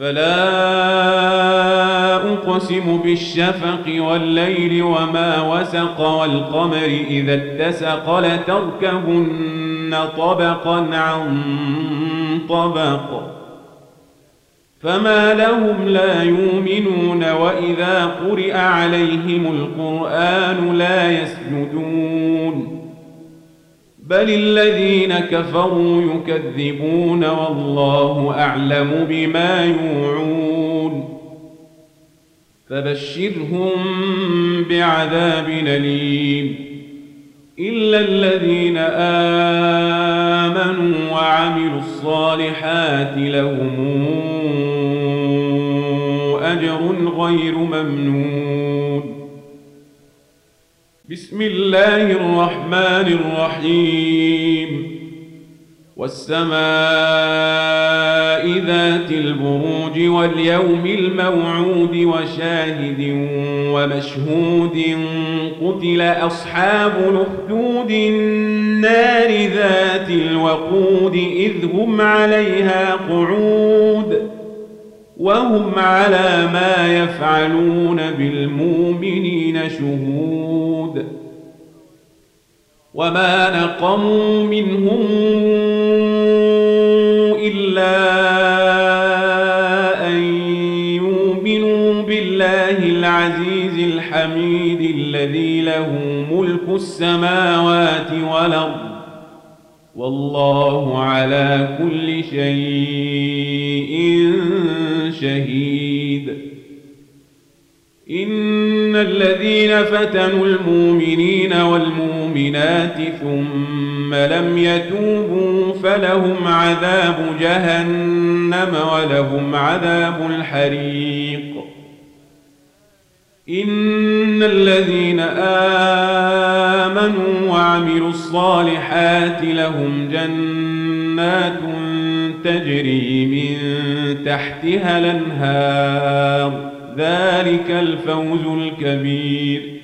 فلا أقسم بالشفق والليل وما وسق والقمر إذا اتسق لتركبن طبقا عن طبق فما لهم لا يؤمنون وإذا قرئ عليهم القرآن لا يسجدون بل الذين كفروا يكذبون والله أعلم بما يوعون فبشرهم بعذاب أليم إلا الذين آمنوا وعملوا الصالحات لهم أجر غير ممنون بسم الله الرحمن الرحيم والسماء ذات البروج واليوم الموعود وشاهد ومشهود قتل أصحاب الأخدود النار ذات الوقود إذ هم عليها قعود وهم على ما يفعلون بالمؤمنين شهود وما نقموا منهم إلا أن يؤمنوا بالله العزيز الحميد الذي له ملك السماوات والأرض والله على كل شيء شهيد إن الذين فتنوا المؤمنين والمؤمنات ثم لم يتوبوا فلهم عذاب جهنم ولهم عذاب الحريق إن الذين آمنوا وعملوا الصالحات لهم جنات تجري من تحتها الأنهار ذلك الفوز الكبير